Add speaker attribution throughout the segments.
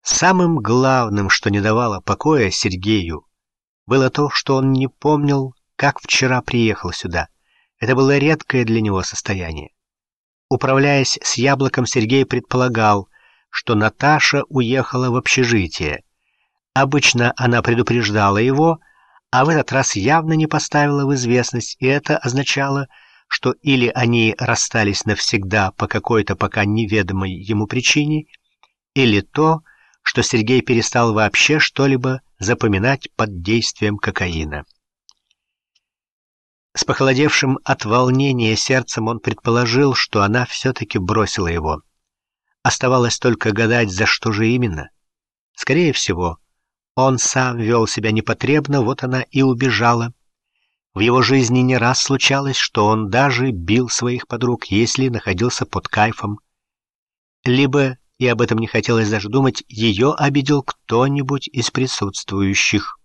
Speaker 1: Самым главным, что не давало покоя Сергею, было то, что он не помнил, как вчера приехал сюда. Это было редкое для него состояние. Управляясь с Яблоком, Сергей предполагал, что Наташа уехала в общежитие. Обычно она предупреждала его, а в этот раз явно не поставила в известность, и это означало, что или они расстались навсегда по какой-то пока неведомой ему причине, или то, что Сергей перестал вообще что-либо запоминать под действием кокаина. С похолодевшим от волнения сердцем он предположил, что она все-таки бросила его. Оставалось только гадать, за что же именно. Скорее всего, он сам вел себя непотребно, вот она и убежала. В его жизни не раз случалось, что он даже бил своих подруг, если находился под кайфом. Либо, и об этом не хотелось даже думать, ее обидел кто-нибудь из присутствующих.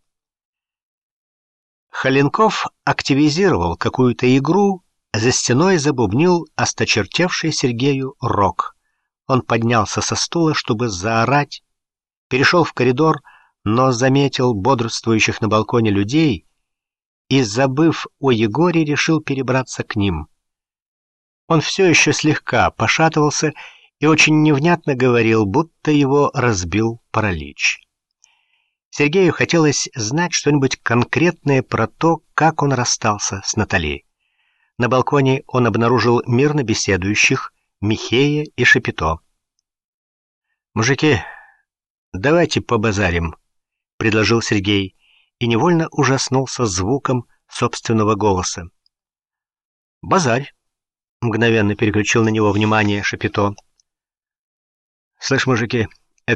Speaker 1: Холенков активизировал какую-то игру, за стеной забубнил осточертевший Сергею рок. Он поднялся со стула, чтобы заорать, перешел в коридор, но заметил бодрствующих на балконе людей и, забыв о Егоре, решил перебраться к ним. Он все еще слегка пошатывался и очень невнятно говорил, будто его разбил паралич. Сергею хотелось знать что-нибудь конкретное про то, как он расстался с Натальей. На балконе он обнаружил мирно беседующих Михея и Шапито. «Мужики, давайте побазарим», — предложил Сергей и невольно ужаснулся звуком собственного голоса. «Базарь», — мгновенно переключил на него внимание Шапито. «Слышь, мужики,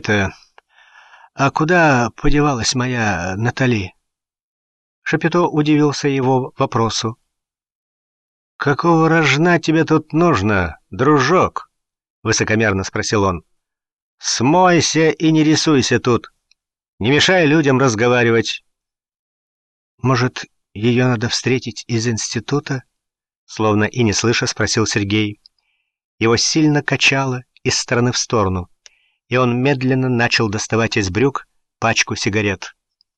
Speaker 1: а куда подевалась моя Натали?» Шапито удивился его вопросу. «Какого рожна тебе тут нужно, дружок?» — высокомерно спросил он. «Смойся и не рисуйся тут. Не мешай людям разговаривать». «Может, ее надо встретить из института?» Словно и не слыша, спросил Сергей. Его сильно качало из стороны в сторону, и он медленно начал доставать из брюк пачку сигарет.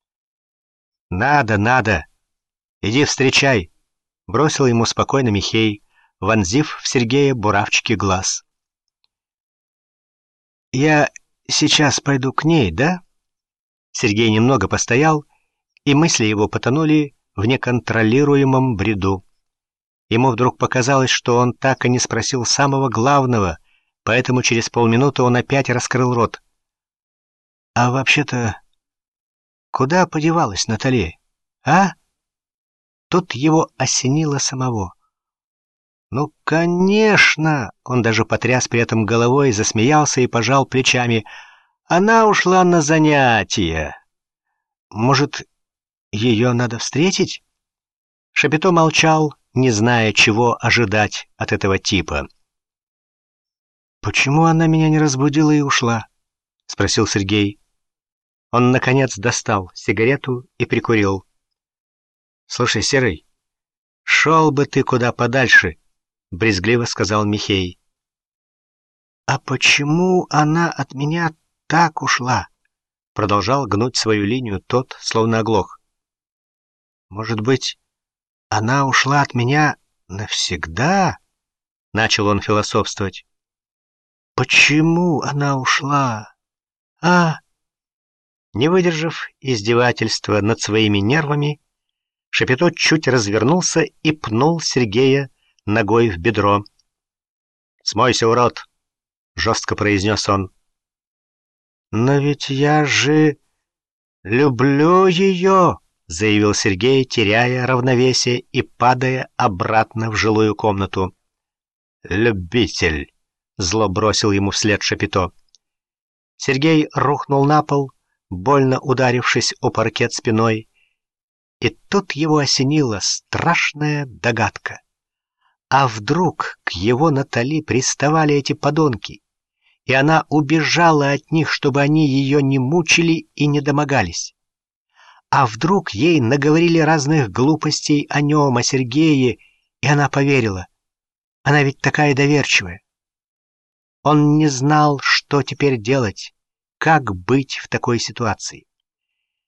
Speaker 1: «Надо! Иди встречай!» — бросил ему спокойно Михей, вонзив в Сергея буравчики глаз. «Я сейчас пойду к ней, да?» Сергей немного постоял, и мысли его потонули в неконтролируемом бреду. Ему вдруг показалось, что он так и не спросил самого главного, поэтому через полминуты он опять раскрыл рот. «А вообще-то, куда подевалась Наталья, а?» Тут его осенило самого. «Ну, конечно!» — он даже потряс при этом головой, засмеялся и пожал плечами. «Она ушла на занятия. Может, ее надо встретить?» Шапито молчал, не зная, чего ожидать от этого типа. «Почему она меня не разбудила и ушла?» — спросил Сергей. Он, наконец, достал сигарету и прикурил. «Слушай, Серый, шел бы ты куда подальше», — брезгливо сказал Михей. «А почему она от меня так ушла?» — продолжал гнуть свою линию тот, словно оглох. «Может быть, она ушла от меня навсегда?» — начал он философствовать. «Почему она ушла? А?» Не выдержав издевательства над своими нервами, Шапито чуть развернулся и пнул Сергея ногой в бедро. «Смойся, урод!» — жестко произнес он. «Но ведь я же люблю ее!» — заявил Сергей, теряя равновесие и падая обратно в жилую комнату. «Любитель!» — зло бросил ему вслед Шапито. Сергей рухнул на пол, больно ударившись о паркет спиной, и тут его осенила страшная догадка. А вдруг к его Натали приставали эти подонки, и она убежала от них, чтобы они ее не мучили и не домогались? А вдруг ей наговорили разных глупостей о нем, о Сергее, и она поверила? Она ведь такая доверчивая. Он не знал, что теперь делать, как быть в такой ситуации.